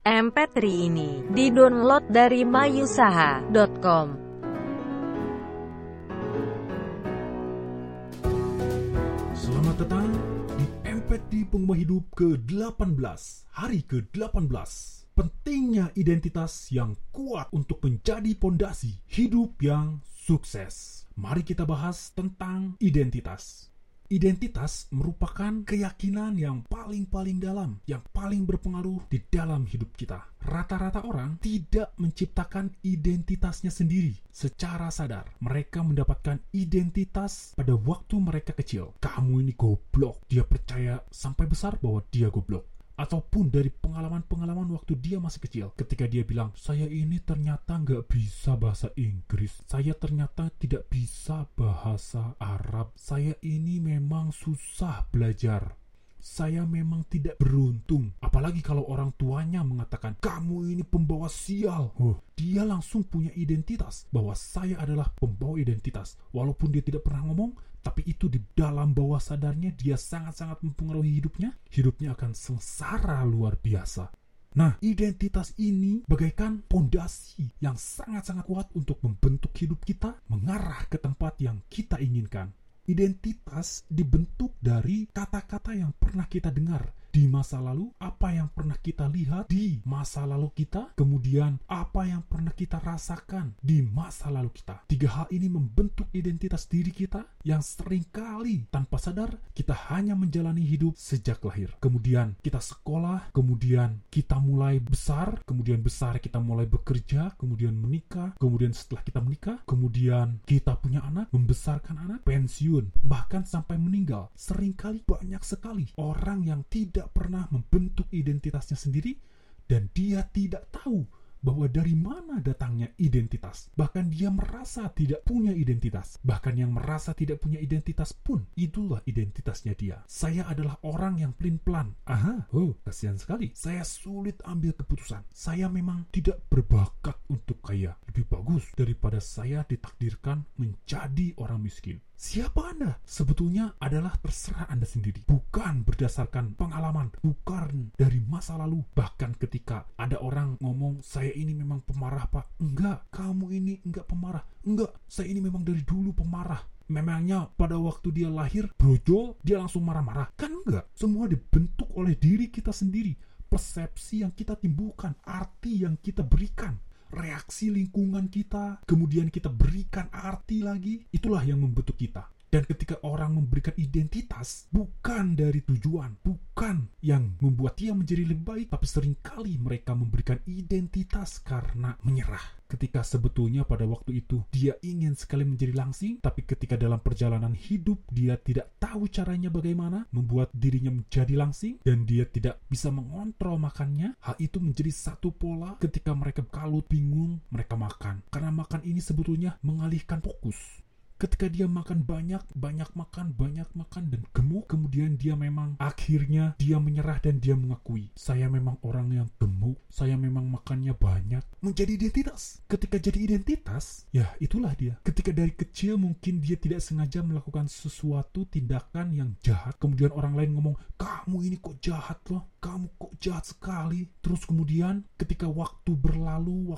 MP3 ini didownload dari mayusaha.com. Selamat datang di MP3 Pengubah Hidup ke-18, hari ke-18. Pentingnya identitas yang kuat untuk menjadi pondasi hidup yang sukses. Mari kita bahas tentang identitas. Identitas merupakan keyakinan yang paling dalam, yang paling berpengaruh di dalam hidup kita. Rata-rata orang tidak menciptakan identitasnya sendiri secara sadar. Mereka mendapatkan identitas pada waktu mereka kecil. Kamu ini goblok. Dia percaya sampai besar bahwa dia goblok. Ataupun dari pengalaman-pengalaman waktu dia masih kecil. Ketika dia bilang, saya ini ternyata nggak bisa bahasa Inggris. Saya ternyata tidak bisa bahasa Arab. Saya ini memang susah belajar. Saya memang tidak beruntung. Apalagi kalau orang tuanya mengatakan, kamu ini pembawa sial. Dia langsung punya identitas bahwa saya adalah pembawa identitas. Walaupun dia tidak pernah ngomong, tapi itu di dalam bawah sadarnya dia sangat-sangat mempengaruhi hidupnya. Hidupnya akan sengsara luar biasa. Nah, identitas ini bagaikan pondasi yang sangat-sangat kuat untuk membentuk hidup kita mengarah ke tempat yang kita inginkan. Identitas dibentuk dari kata-kata yang pernah kita dengar di masa lalu, apa yang pernah kita lihat di masa lalu kita, kemudian apa yang pernah kita rasakan di masa lalu kita. Tiga hal ini membentuk identitas diri kita yang seringkali tanpa sadar kita hanya menjalani hidup sejak lahir. Kemudian kita sekolah, kemudian kita mulai besar, kemudian besar kita mulai bekerja, kemudian menikah, kemudian setelah kita menikah, kemudian kita punya anak, membesarkan anak, pensiun, bahkan sampai meninggal. Seringkali banyak sekali orang yang tidak pernah membentuk identitasnya sendiri dan dia tidak tahu bahwa dari mana datangnya identitas. Bahkan dia merasa tidak punya identitas. Bahkan yang merasa tidak punya identitas pun, itulah identitasnya dia. Saya adalah orang yang pelin-pelan. Kasihan sekali. Saya sulit ambil keputusan. Saya memang tidak berbakat untuk kaya. Lebih bagus daripada saya ditakdirkan menjadi orang miskin. Siapa Anda? Sebetulnya adalah terserah Anda sendiri. Bukan berdasarkan pengalaman, bukan dari masa lalu. Bahkan ketika ada orang ngomong, saya ini memang pemarah Pak. Enggak, kamu ini enggak pemarah. Enggak, saya ini memang dari dulu pemarah. Memangnya pada waktu dia lahir, brojol, dia langsung marah-marah? Kan enggak. Semua dibentuk oleh diri kita sendiri. Persepsi yang kita timbulkan, arti yang kita berikan, reaksi lingkungan kita, kemudian kita berikan arti lagi, itulah yang membentuk kita. Dan ketika orang memberikan identitas, bukan dari tujuan, bukan yang membuat dia menjadi lebih baik, tapi seringkali mereka memberikan identitas karena menyerah. Ketika sebetulnya pada waktu itu dia ingin sekali menjadi langsing, tapi ketika dalam perjalanan hidup dia tidak tahu caranya bagaimana membuat dirinya menjadi langsing, dan dia tidak bisa mengontrol makannya. Hal itu menjadi satu pola. Ketika mereka kalut, bingung, mereka makan. Karena makan ini sebetulnya mengalihkan fokus. Ketika dia makan banyak makan dan gemuk, kemudian dia memang akhirnya dia menyerah dan dia mengakui, saya memang orang yang gemuk, saya memang makannya banyak. Menjadi identitas. Ketika jadi identitas, ya itulah dia. Ketika dari kecil mungkin dia tidak sengaja melakukan sesuatu tindakan yang jahat, kemudian orang lain ngomong, kamu ini kok jahat loh, kamu kok jahat sekali. Terus kemudian ketika waktu berlalu,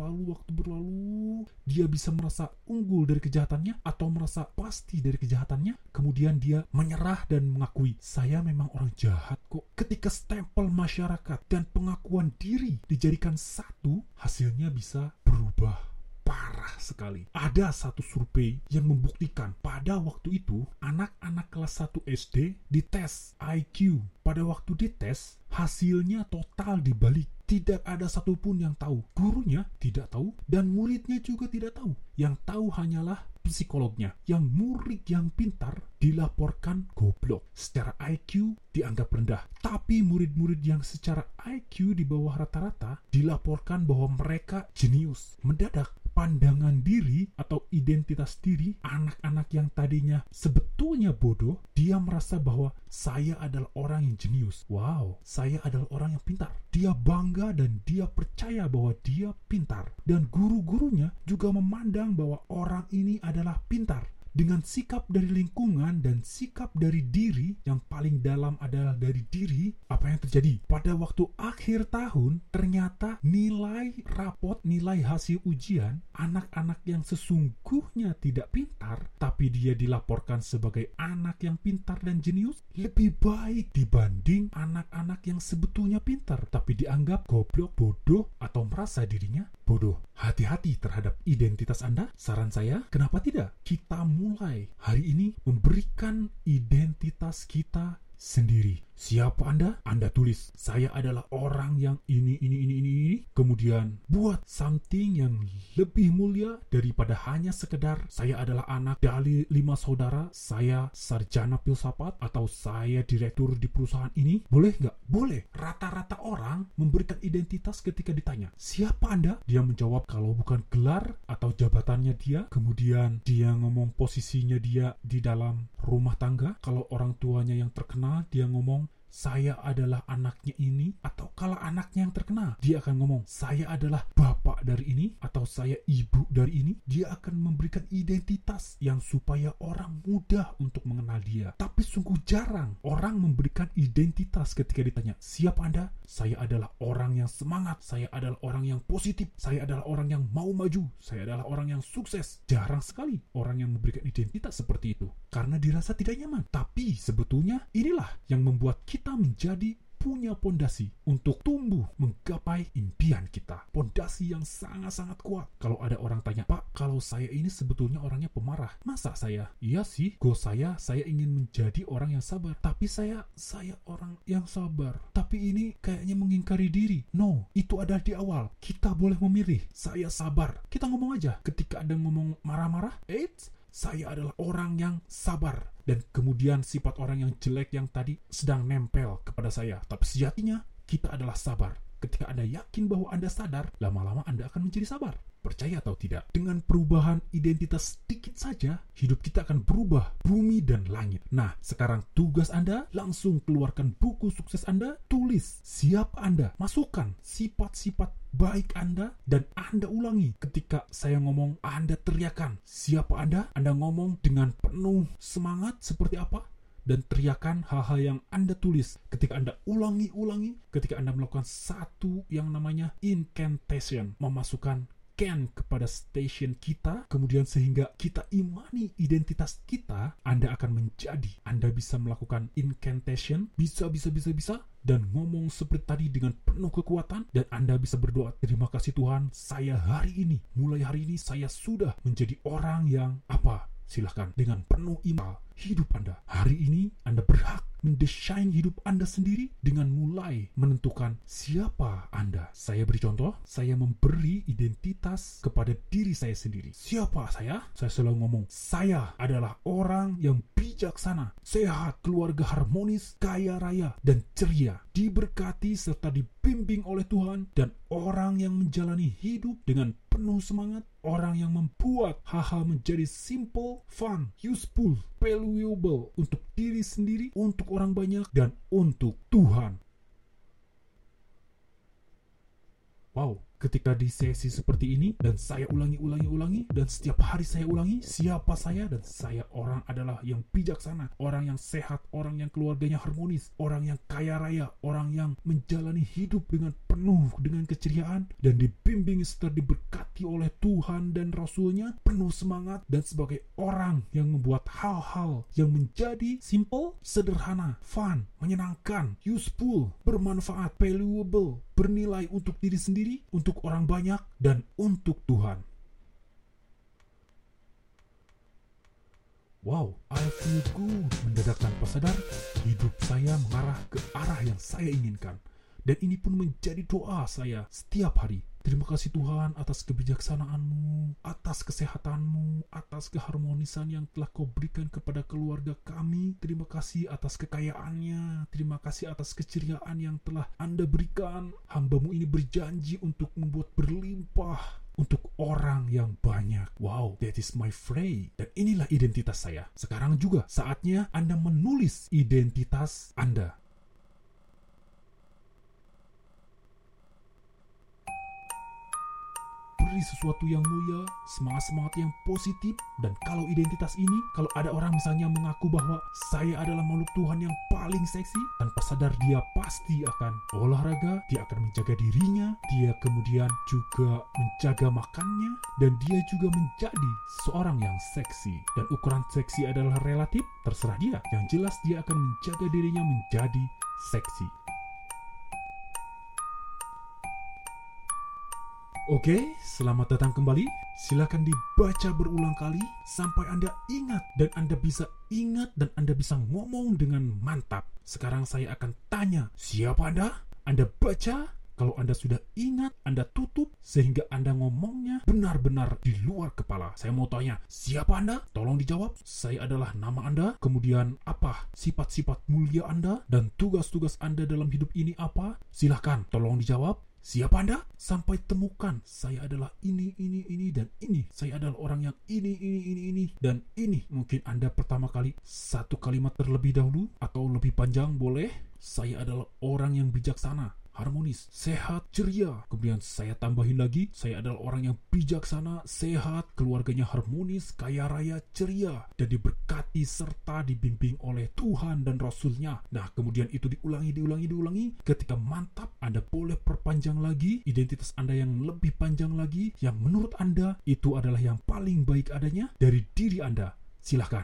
dia bisa merasa unggul dari kejahatannya atau merasa pasti dari kejahatannya, kemudian dia menyerah dan mengakui, saya memang orang jahat kok. Ketika stempel masyarakat dan pengakuan diri dijadikan satu, hasilnya bisa berubah parah sekali. Ada satu survei yang membuktikan pada waktu itu anak-anak kelas 1 SD dites IQ. Pada waktu dites, hasilnya total dibalik. Tidak ada satupun yang tahu. Gurunya tidak tahu dan muridnya juga tidak tahu. Yang tahu hanyalah psikolognya. Yang murid yang pintar dilaporkan goblok. Secara IQ dianggap rendah. Tapi murid-murid yang secara IQ di bawah rata-rata dilaporkan bahwa mereka jenius. Mendadak pandangan diri atau identitas diri anak-anak yang tadinya sebetulnya bodoh, dia merasa bahwa saya adalah orang yang jenius. Wow, saya adalah orang yang pintar. Dia bangga dan dia percaya bahwa dia pintar. Dan guru-gurunya juga memandang bahwa orang ini adalah pintar. dengan sikap dari lingkungan dan sikap dari diri yang paling dalam adalah dari diri, apa yang terjadi? Pada waktu akhir tahun, ternyata nilai rapot, nilai hasil ujian, anak-anak yang sesungguhnya tidak pintar, tapi dia dilaporkan sebagai anak yang pintar dan jenius, lebih baik dibanding anak-anak yang sebetulnya pintar, tapi dianggap goblok, bodoh, atau merasa dirinya bodoh. Hati-hati terhadap identitas Anda. Saran saya, kenapa tidak? Kita mulai hari ini memberikan identitas kita sendiri. Siapa Anda? Anda tulis, saya adalah orang yang ini. Kemudian buat something yang lebih mulia daripada hanya sekedar saya adalah anak dari 5 saudara, saya sarjana filsafat, atau saya direktur di perusahaan ini. Boleh nggak? Boleh. Rata-rata orang memberikan identitas ketika ditanya, siapa Anda? Dia menjawab kalau bukan gelar atau jabatannya dia. Kemudian dia ngomong posisinya dia di dalam rumah tangga. Kalau orang tuanya yang terkenal, dia ngomong saya adalah anaknya ini, atau kalau anaknya yang terkenal, dia akan ngomong saya adalah bapak dari ini, atau saya ibu dari ini. Dia akan memberikan identitas yang supaya orang mudah untuk mengenal dia. Tapi sungguh jarang orang memberikan identitas ketika ditanya, siapa Anda? Saya adalah orang yang semangat, saya adalah orang yang positif, saya adalah orang yang mau maju, saya adalah orang yang sukses. Jarang sekali orang yang memberikan identitas seperti itu, karena dirasa tidak nyaman. Tapi sebetulnya inilah yang membuat kita menjadi punya pondasi untuk tumbuh menggapai impian kita. Pondasi yang sangat-sangat kuat. Kalau ada orang tanya, Pak, kalau saya ini sebetulnya orangnya pemarah. Masa saya? Iya sih, saya ingin menjadi orang yang sabar. Tapi saya orang yang sabar. Tapi ini kayaknya mengingkari diri. No, itu ada di awal. Kita boleh memilih. Saya sabar. Kita ngomong aja. Ketika ada ngomong marah-marah, saya adalah orang yang sabar. Dan kemudian sifat orang yang jelek yang tadi sedang nempel kepada saya. Tapi sejatinya kita adalah sabar. Ketika Anda yakin bahwa Anda sadar, lama-lama Anda akan menjadi sabar. Percaya atau tidak, dengan perubahan identitas sedikit saja, hidup kita akan berubah bumi dan langit. Nah, sekarang tugas Anda, langsung keluarkan buku sukses Anda, tulis siapa Anda, masukkan sifat-sifat baik Anda, dan Anda ulangi. Ketika saya ngomong, Anda teriakan siapa Anda ngomong dengan penuh semangat seperti apa, dan teriakan hal-hal yang Anda tulis. Ketika Anda ulangi, ketika Anda melakukan satu yang namanya incantation, memasukkan kepada station kita, kemudian sehingga kita imani identitas kita, Anda akan menjadi. Anda bisa melakukan incantation, bisa, dan ngomong seperti tadi dengan penuh kekuatan, dan Anda bisa berdoa, terima kasih Tuhan, mulai hari ini saya sudah menjadi orang yang apa? Silahkan dengan penuh iman hidup Anda. Hari ini Anda berhak mendesain hidup Anda sendiri dengan mulai menentukan siapa Anda. Saya beri contoh, saya memberi identitas kepada diri saya sendiri. Siapa saya? Saya selalu ngomong, saya adalah orang yang bijaksana, sehat, keluarga harmonis, kaya raya, dan ceria, diberkati serta dibimbing oleh Tuhan, dan orang yang menjalani hidup dengan penuh semangat, orang yang membuat hal-hal menjadi simple, fun, useful, valuable untuk diri sendiri, untuk orang banyak, dan untuk Tuhan. Wow, ketika di sesi seperti ini, dan saya ulangi, dan setiap hari saya ulangi, siapa saya, dan saya orang adalah yang bijaksana, orang yang sehat, orang yang keluarganya harmonis, orang yang kaya raya, orang yang menjalani hidup dengan penuh dengan keceriaan, dan dibimbing serta diberkati oleh Tuhan dan Rasul-Nya, penuh semangat, dan sebagai orang yang membuat hal-hal yang menjadi simple, sederhana, fun, menyenangkan, useful, bermanfaat, valuable, bernilai untuk diri sendiri, untuk orang banyak, dan untuk Tuhan. Wow, I feel good. Mendadak tanpa sadar, hidup saya mengarah ke arah yang saya inginkan. Dan ini pun menjadi doa saya setiap hari. Terima kasih Tuhan atas kebijaksanaan-Mu, atas kesehatan-Mu, atas keharmonisan yang telah Kau berikan kepada keluarga kami. Terima kasih atas kekayaannya. Terima kasih atas keceriaan yang telah Anda berikan. Hamba-Mu ini berjanji untuk membuat berlimpah untuk orang yang banyak. Wow, that is my phrase. Dan inilah identitas saya. Sekarang juga saatnya Anda menulis identitas Anda. memberi sesuatu yang mulia, semangat-semangat yang positif. Dan kalau identitas ini, kalau ada orang misalnya mengaku bahwa saya adalah makhluk Tuhan yang paling seksi, tanpa sadar dia pasti akan olahraga, dia akan menjaga dirinya, dia kemudian juga menjaga makannya, dan dia juga menjadi seorang yang seksi. Dan ukuran seksi adalah relatif, terserah dia. Yang jelas dia akan menjaga dirinya menjadi seksi. Oke, selamat datang kembali. Silakan dibaca berulang kali sampai Anda ingat dan Anda bisa ingat dan Anda bisa ngomong dengan mantap. Sekarang saya akan tanya, siapa Anda? Anda baca. Kalau Anda sudah ingat, Anda tutup sehingga Anda ngomongnya benar-benar di luar kepala. Saya mau tanya, siapa Anda? Tolong dijawab. Saya adalah nama Anda. Kemudian apa sifat-sifat mulia Anda dan tugas-tugas Anda dalam hidup ini apa? Silahkan, tolong dijawab. Siapa Anda? Sampai temukan, saya adalah ini, dan ini. Saya adalah orang yang ini, dan ini. Mungkin Anda pertama kali satu kalimat terlebih dahulu, atau lebih panjang boleh. Saya adalah orang yang bijaksana, harmonis, sehat, ceria. Kemudian saya tambahin lagi, saya adalah orang yang bijaksana, sehat, keluarganya harmonis, kaya raya, ceria, dan diberkati serta dibimbing oleh Tuhan dan Rasul-Nya. Nah, kemudian itu diulangi. Ketika mantap, Anda boleh perpanjang lagi identitas Anda yang lebih panjang lagi, yang menurut Anda itu adalah yang paling baik adanya dari diri Anda. Silakan.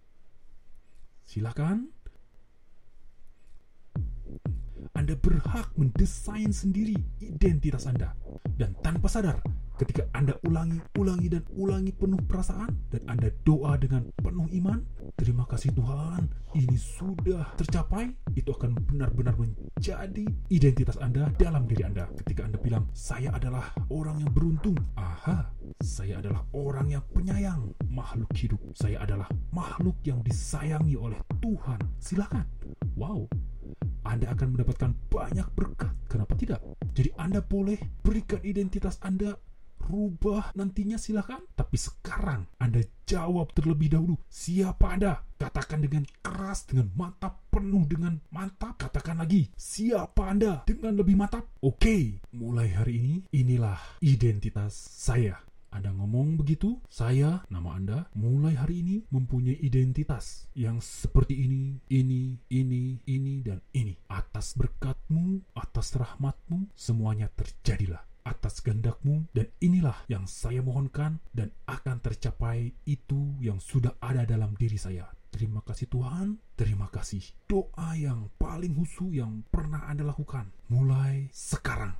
Anda berhak mendesain sendiri identitas Anda. Dan tanpa sadar, ketika Anda ulangi penuh perasaan, dan Anda doa dengan penuh iman, terima kasih Tuhan, ini sudah tercapai, itu akan benar-benar menjadi identitas Anda dalam diri Anda. Ketika Anda bilang, saya adalah orang yang beruntung. Aha, saya adalah orang yang penyayang, makhluk hidup. Saya adalah makhluk yang disayangi oleh Tuhan. Silakan. Wow. Anda akan mendapatkan banyak berkat. Kenapa tidak? Jadi Anda boleh berikan identitas Anda, rubah nantinya silakan. Tapi sekarang Anda jawab terlebih dahulu. Siapa Anda? Katakan dengan keras, dengan mantap, penuh dengan mantap. Katakan lagi, siapa Anda? Dengan lebih mantap. Oke, mulai hari ini, inilah identitas saya. Anda ngomong begitu, saya, nama Anda, mulai hari ini mempunyai identitas yang seperti ini, dan ini. Atas berkat-Mu, atas rahmat-Mu, semuanya terjadilah. Atas kehendak-Mu, dan inilah yang saya mohonkan, dan akan tercapai itu yang sudah ada dalam diri saya. Terima kasih Tuhan, terima kasih. Doa yang paling khusyuk yang pernah Anda lakukan, mulai sekarang.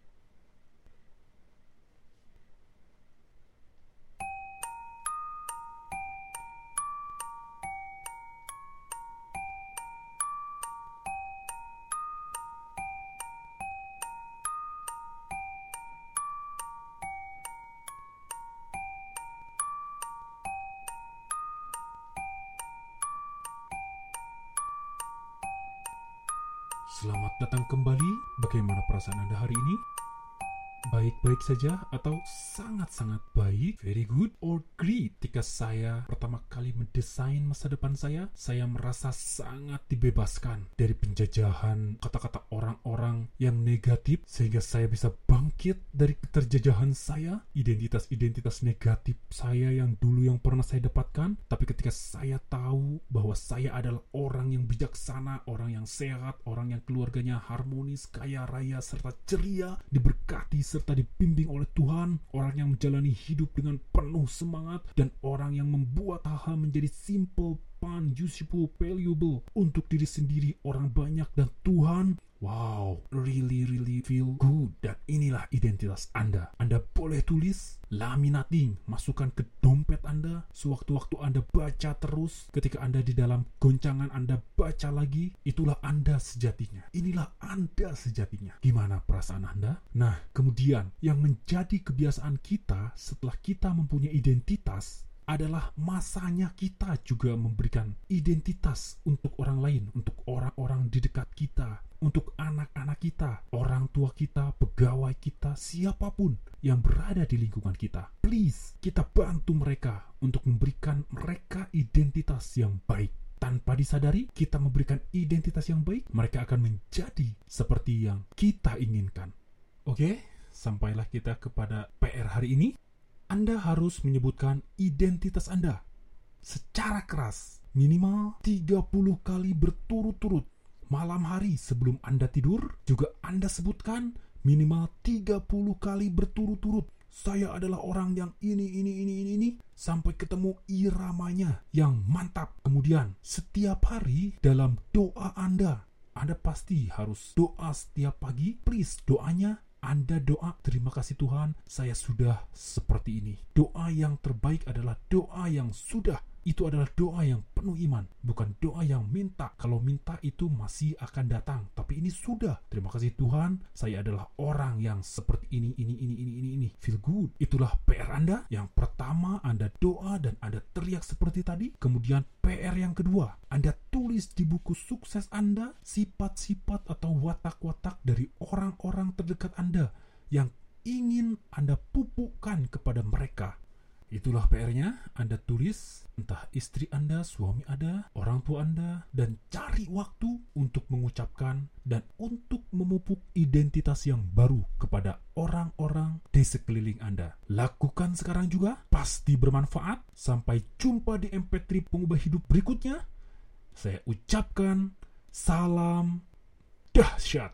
Selamat datang kembali. Bagaimana perasaan Anda hari ini? Baik-baik saja atau sangat-sangat baik, very good, or great? Ketika saya pertama kali mendesain masa depan saya merasa sangat dibebaskan dari penjajahan kata-kata orang-orang yang negatif, sehingga saya bisa bangkit dari keterjajahan saya, identitas-identitas negatif saya yang dulu yang pernah saya dapatkan. Tapi ketika saya tahu bahwa saya adalah orang yang bijaksana, orang yang sehat, orang yang keluarganya harmonis, kaya raya, serta ceria, diberkati serta dibimbing oleh Tuhan, orang yang menjalani hidup dengan penuh semangat, dan orang yang membuat hal-hal menjadi simple, fun, useful, valuable untuk diri sendiri, orang banyak, dan Tuhan. Wow, really feel good. Dan inilah identitas Anda. Anda boleh tulis, laminating, masukkan ke dompet Anda. Sewaktu-waktu Anda baca terus, ketika Anda di dalam goncangan Anda baca lagi, itulah Anda sejatinya. Inilah Anda sejatinya. Gimana perasaan Anda? Nah, kemudian yang menjadi kebiasaan kita setelah kita mempunyai identitas adalah masanya kita juga memberikan identitas untuk orang lain, untuk orang-orang di dekat kita, untuk anak-anak kita, orang tua kita, pegawai kita, siapapun yang berada di lingkungan kita. Please, kita bantu mereka untuk memberikan mereka identitas yang baik. Tanpa disadari, kita memberikan identitas yang baik, mereka akan menjadi seperti yang kita inginkan. Oke? sampailah kita kepada PR hari ini. Anda harus menyebutkan identitas Anda secara keras, minimal 30 kali berturut-turut. Malam hari sebelum Anda tidur, juga Anda sebutkan minimal 30 kali berturut-turut. Saya adalah orang yang ini, sampai ketemu iramanya yang mantap. Kemudian, setiap hari dalam doa Anda pasti harus doa setiap pagi. Please, doanya Anda doa, terima kasih Tuhan, saya sudah seperti ini. Doa yang terbaik adalah doa yang sudah. Itu adalah doa yang penuh iman, bukan doa yang minta. Kalau minta itu masih akan datang, tapi ini sudah. Terima kasih Tuhan, saya adalah orang yang seperti ini. Feel good. Itulah PR Anda. Yang pertama, Anda doa dan Anda teriak seperti tadi. Kemudian PR yang kedua, Anda tulis di buku sukses Anda sifat-sifat atau watak-watak dari orang-orang terdekat Anda yang ingin Anda pupukkan kepada mereka. Itulah PR-nya, Anda tulis entah istri Anda, suami Anda, orang tua Anda, dan cari waktu untuk mengucapkan dan untuk memupuk identitas yang baru kepada orang-orang di sekeliling Anda. Lakukan sekarang juga, pasti bermanfaat. Sampai jumpa di MP3 Pengubah Hidup berikutnya. Saya ucapkan salam dahsyat.